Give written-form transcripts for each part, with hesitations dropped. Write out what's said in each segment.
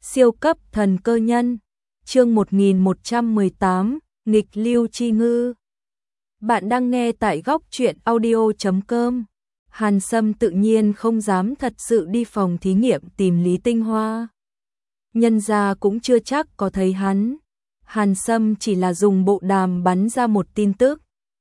Siêu cấp thần cơ nhân, chương 1118, nghịch lưu chi ngư. Bạn đang nghe tại góc truyện audio.com. Hàn Sâm tự nhiên không dám thật sự đi phòng thí nghiệm tìm Lý Tinh Hoa. Nhân gia cũng chưa chắc có thấy hắn. Hàn Sâm chỉ là dùng bộ đàm bắn ra một tin tức,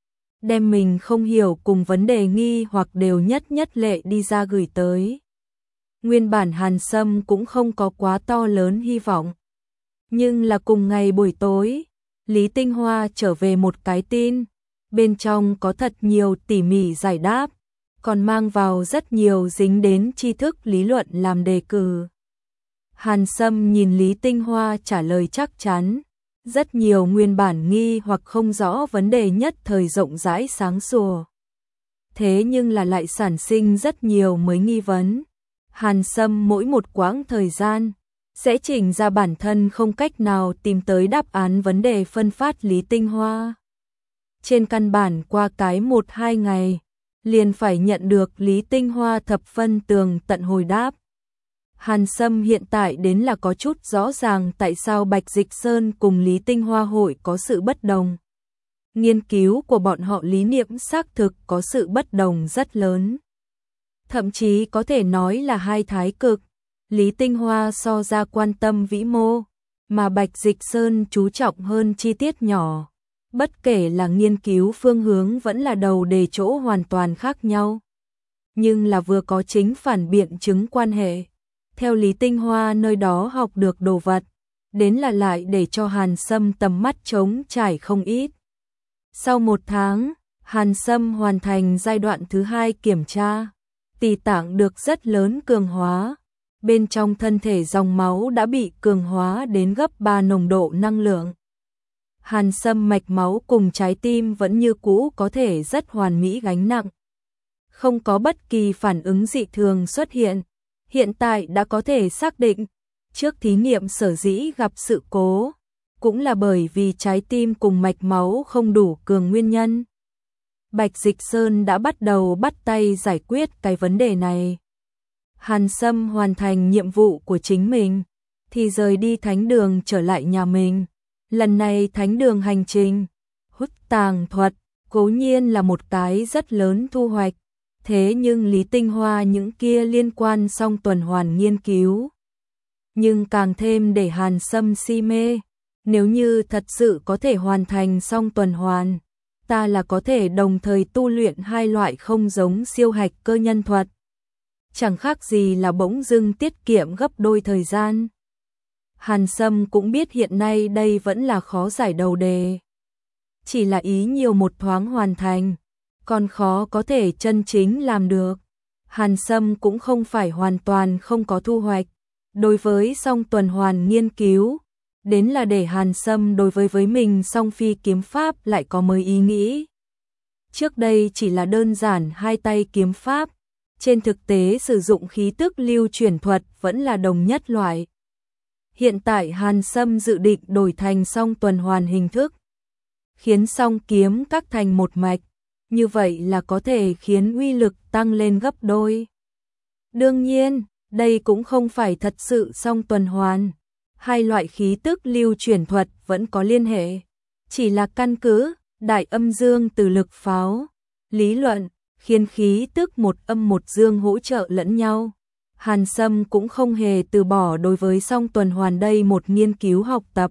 đem mình không hiểu cùng vấn đề nghi hoặc đều nhất lệ đi ra gửi tới. Nguyên bản Hàn Sâm cũng không có quá to lớn hy vọng. Nhưng là cùng ngày buổi tối, Lý Tinh Hoa trở về một cái tin, bên trong có thật nhiều tỉ mỉ giải đáp, còn mang vào rất nhiều dính đến tri thức lý luận làm đề cử. Hàn Sâm nhìn Lý Tinh Hoa trả lời chắc chắn, rất nhiều nguyên bản nghi hoặc không rõ vấn đề nhất thời rộng rãi sáng sủa. Thế nhưng là lại sản sinh rất nhiều mới nghi vấn. Hàn Sâm mỗi một quãng thời gian sẽ chỉnh ra bản thân không cách nào tìm tới đáp án vấn đề phân phát Lý Tinh Hoa. Trên căn bản qua cái 1-2 ngày, liền phải nhận được Lý Tinh Hoa thập phân tường tận hồi đáp. Hàn Sâm hiện tại đến là có chút rõ ràng tại sao Bạch Dịch Sơn cùng Lý Tinh Hoa hội có sự bất đồng. Nghiên cứu của bọn họ lý niệm xác thực có sự bất đồng rất lớn. Thậm chí có thể nói là hai thái cực. Lý Tinh Hoa so ra quan tâm vĩ mô, mà Bạch Dịch Sơn chú trọng hơn chi tiết nhỏ. Bất kể là nghiên cứu phương hướng vẫn là đầu đề chỗ hoàn toàn khác nhau. Nhưng là vừa có chính phản biện chứng quan hệ. Theo Lý Tinh Hoa nơi đó học được đồ vật, đến là lại để cho Hàn Sâm tầm mắt trống trải không ít. Sau 1 tháng, Hàn Sâm hoàn thành giai đoạn thứ 2 kiểm tra. Tỳ tạng được rất lớn cường hóa. Bên trong thân thể dòng máu đã bị cường hóa đến gấp 3 nồng độ năng lượng. Hàn Sâm mạch máu cùng trái tim vẫn như cũ có thể rất hoàn mỹ gánh nặng. Không có bất kỳ phản ứng dị thường xuất hiện. Hiện tại đã có thể xác định, trước thí nghiệm sở dĩ gặp sự cố, cũng là bởi vì trái tim cùng mạch máu không đủ cường nguyên nhân. Bạch Dịch Sơn đã bắt đầu bắt tay giải quyết cái vấn đề này. Hàn Sâm hoàn thành nhiệm vụ của chính mình, thì rời đi thánh đường trở lại nhà mình. Lần này thánh đường hành trình, hút tàng thuật, cố nhiên là một cái rất lớn thu hoạch. Thế nhưng Lý Tinh Hoa những kia liên quan song tuần hoàn nghiên cứu. Nhưng càng thêm để Hàn Sâm si mê, nếu như thật sự có thể hoàn thành song tuần hoàn, ta là có thể đồng thời tu luyện hai loại không giống siêu hạch cơ nhân thuật. Chẳng khác gì là bỗng dưng tiết kiệm gấp đôi thời gian. Hàn Sâm cũng biết hiện nay đây vẫn là khó giải đầu đề. Chỉ là ý nhiều một thoáng hoàn thành, còn khó có thể chân chính làm được. Hàn Sâm cũng không phải hoàn toàn không có thu hoạch. Đối với song tuần hoàn nghiên cứu, đến là để Hàn Sâm đối với mình song phi kiếm pháp lại có mới ý nghĩ. Trước đây chỉ là đơn giản hai tay kiếm pháp, trên thực tế sử dụng khí tức lưu chuyển thuật vẫn là đồng nhất loại. Hiện tại Hàn Sâm dự định đổi thành song tuần hoàn hình thức, khiến song kiếm các thành một mạch, như vậy là có thể khiến uy lực tăng lên gấp đôi. Đương nhiên, đây cũng không phải thật sự song tuần hoàn. Hai loại khí tức lưu chuyển thuật vẫn có liên hệ, chỉ là căn cứ đại âm dương từ lực pháo, lý luận, khiến khí tức một âm một dương hỗ trợ lẫn nhau. Hàn Sâm cũng không hề từ bỏ đối với song tuần hoàn đây một nghiên cứu học tập.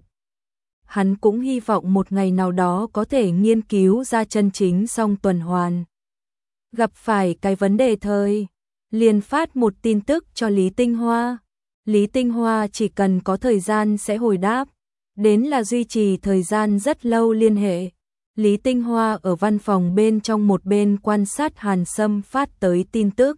Hắn cũng hy vọng một ngày nào đó có thể nghiên cứu ra chân chính song tuần hoàn. Gặp phải cái vấn đề thời, liền phát một tin tức cho Lý Tinh Hoa. Lý Tinh Hoa chỉ cần có thời gian sẽ hồi đáp, đến là duy trì thời gian rất lâu liên hệ. Lý Tinh Hoa ở văn phòng bên trong một bên quan sát Hàn Sâm phát tới tin tức,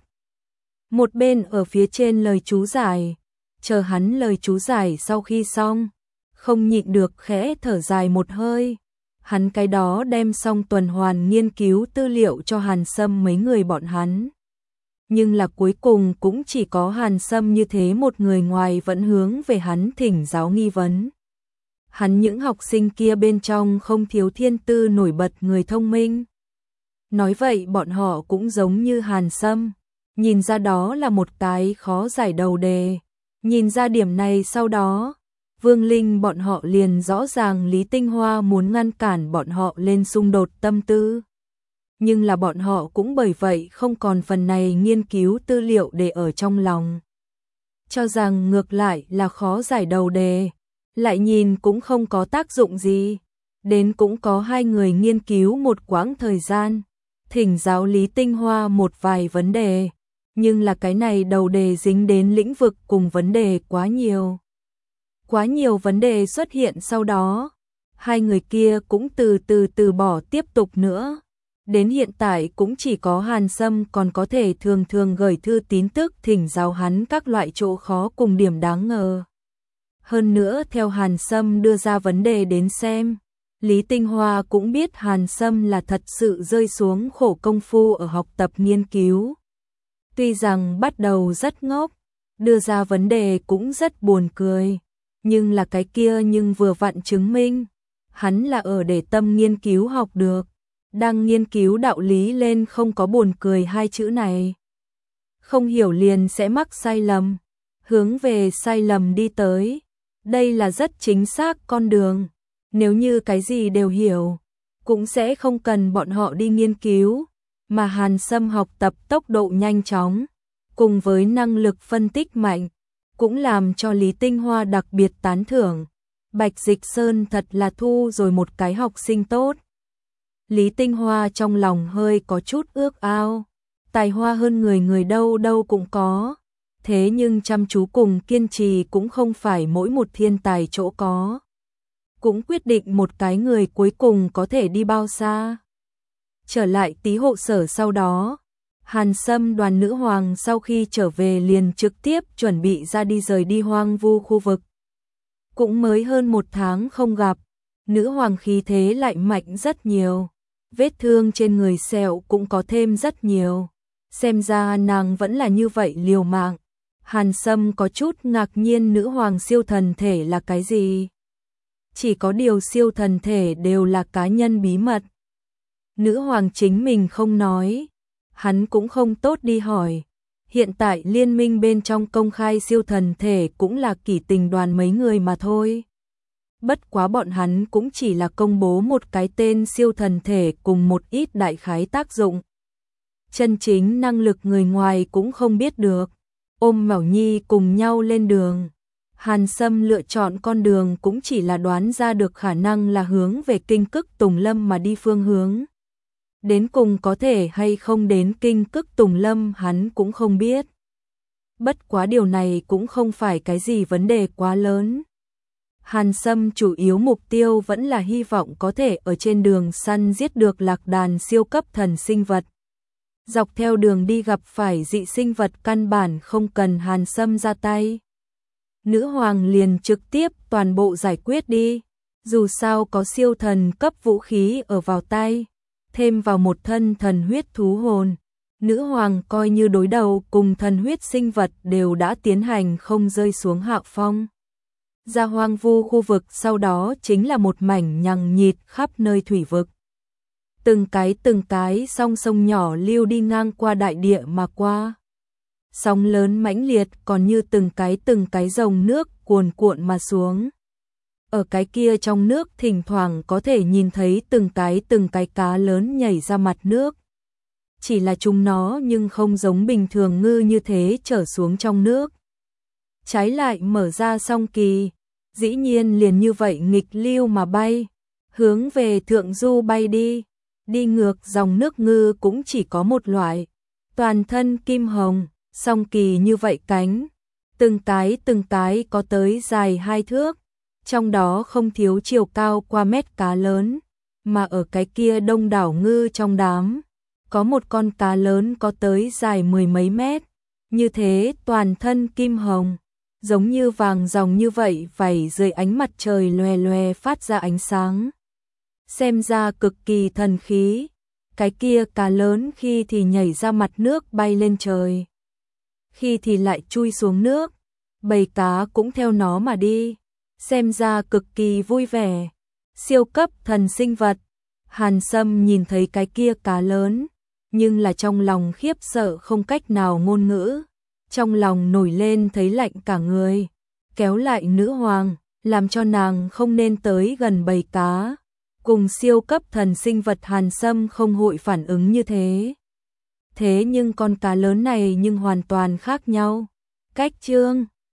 một bên ở phía trên lời chú giải, chờ hắn lời chú giải sau khi xong, không nhịn được khẽ thở dài một hơi. Hắn cái đó đem xong tuần hoàn nghiên cứu tư liệu cho Hàn Sâm mấy người bọn hắn. Nhưng là cuối cùng cũng chỉ có Hàn Sâm như thế một người ngoài vẫn hướng về hắn thỉnh giáo nghi vấn. Hắn những học sinh kia bên trong không thiếu thiên tư nổi bật người thông minh. Nói vậy bọn họ cũng giống như Hàn Sâm, nhìn ra đó là một cái khó giải đầu đề. Nhìn ra điểm này sau đó, Vương Linh bọn họ liền rõ ràng Lý Tinh Hoa muốn ngăn cản bọn họ lên xung đột tâm tư. Nhưng là bọn họ cũng bởi vậy không còn phần này nghiên cứu tư liệu để ở trong lòng. Cho rằng ngược lại là khó giải đầu đề, lại nhìn cũng không có tác dụng gì. Đến cũng có hai người nghiên cứu một quãng thời gian, thỉnh giáo Lý Tinh Hoa một vài vấn đề. Nhưng là cái này đầu đề dính đến lĩnh vực cùng vấn đề quá nhiều. Quá nhiều vấn đề xuất hiện sau đó, hai người kia cũng từ bỏ tiếp tục nữa. Đến hiện tại cũng chỉ có Hàn Sâm còn có thể thường thường gửi thư tín tức thỉnh giáo hắn các loại chỗ khó cùng điểm đáng ngờ. Hơn nữa theo Hàn Sâm đưa ra vấn đề đến xem, Lý Tinh Hoa cũng biết Hàn Sâm là thật sự rơi xuống khổ công phu ở học tập nghiên cứu. Tuy rằng bắt đầu rất ngốc, đưa ra vấn đề cũng rất buồn cười, nhưng là cái kia nhưng vừa vặn chứng minh, hắn là ở để tâm nghiên cứu học được, đang nghiên cứu đạo lý lên không có buồn cười hai chữ này. Không hiểu liền sẽ mắc sai lầm, hướng về sai lầm đi tới, đây là rất chính xác con đường, nếu như cái gì đều hiểu, cũng sẽ không cần bọn họ đi nghiên cứu. Mà Hàn Sâm học tập tốc độ nhanh chóng, cùng với năng lực phân tích mạnh, cũng làm cho Lý Tinh Hoa đặc biệt tán thưởng. Bạch Dịch Sơn thật là thu rồi một cái học sinh tốt. Lý Tinh Hoa trong lòng hơi có chút ước ao, tài hoa hơn người đâu đâu cũng có, thế nhưng chăm chú cùng kiên trì cũng không phải mỗi một thiên tài chỗ có. Cũng quyết định một cái người cuối cùng có thể đi bao xa. Trở lại Tý hộ sở sau đó, Hàn Sâm đoàn nữ hoàng sau khi trở về liền trực tiếp chuẩn bị ra đi rời đi hoang vu khu vực. Cũng mới hơn một tháng không gặp, nữ hoàng khí thế lại mạnh rất nhiều, vết thương trên người sẹo cũng có thêm rất nhiều, xem ra nàng vẫn là như vậy liều mạng. Hàn Sâm có chút ngạc nhiên nữ hoàng siêu thần thể là cái gì? Chỉ có điều siêu thần thể đều là cá nhân bí mật. Nữ hoàng chính mình không nói, hắn cũng không tốt đi hỏi. Hiện tại liên minh bên trong công khai siêu thần thể cũng là Kỷ Tình đoàn mấy người mà thôi. Bất quá bọn hắn cũng chỉ là công bố một cái tên siêu thần thể cùng một ít đại khái tác dụng. Chân chính năng lực người ngoài cũng không biết được. Ôm Mbảo Nhi cùng nhau lên đường. Hàn Sâm lựa chọn con đường cũng chỉ là đoán ra được khả năng là hướng về Kinh Cức Tùng Lâm mà đi phương hướng. Đến cùng có thể hay không đến Kinh Cức Tùng Lâm hắn cũng không biết. Bất quá điều này cũng không phải cái gì vấn đề quá lớn. Hàn Sâm chủ yếu mục tiêu vẫn là hy vọng có thể ở trên đường săn giết được lạc đàn siêu cấp thần sinh vật. Dọc theo đường đi gặp phải dị sinh vật căn bản không cần Hàn Sâm ra tay. Nữ hoàng liền trực tiếp toàn bộ giải quyết đi. Dù sao có siêu thần cấp vũ khí ở vào tay, thêm vào một thân thần huyết thú hồn, nữ hoàng coi như đối đầu cùng thần huyết sinh vật đều đã tiến hành không rơi xuống hạ phong. Ra hoang vu khu vực sau đó chính là một mảnh nhằng nhịt khắp nơi thủy vực. Từng cái song sông nhỏ lưu đi ngang qua đại địa mà qua. Sóng lớn mãnh liệt còn như từng cái dòng nước cuồn cuộn mà xuống. Ở cái kia trong nước thỉnh thoảng có thể nhìn thấy từng cái cá lớn nhảy ra mặt nước. Chỉ là chúng nó nhưng không giống bình thường ngư như thế trở xuống trong nước. Trái lại mở ra song kỳ, dĩ nhiên liền như vậy nghịch lưu mà bay, hướng về thượng du bay đi. Đi ngược dòng nước ngư cũng chỉ có một loại, toàn thân kim hồng, song kỳ như vậy cánh, từng cái có tới dài 2 thước, trong đó không thiếu chiều cao qua mét cá lớn, mà ở cái kia đông đảo ngư trong đám, có một con cá lớn có tới dài 10 mấy mét, như thế toàn thân kim hồng, giống như vàng ròng như vậy vảy dưới ánh mặt trời loè loè phát ra ánh sáng. Xem ra cực kỳ thần khí, cái kia cá lớn khi thì nhảy ra mặt nước bay lên trời, khi thì lại chui xuống nước, bầy cá cũng theo nó mà đi, xem ra cực kỳ vui vẻ. Siêu cấp thần sinh vật, Hàn Sâm nhìn thấy cái kia cá lớn, nhưng là trong lòng khiếp sợ không cách nào ngôn ngữ, trong lòng nổi lên thấy lạnh cả người, kéo lại nữ hoàng, làm cho nàng không nên tới gần bầy cá. Cùng siêu cấp thần sinh vật Hàn Sâm không hội phản ứng như thế. Thế nhưng con cá lớn này nhưng hoàn toàn khác nhau. Cách chương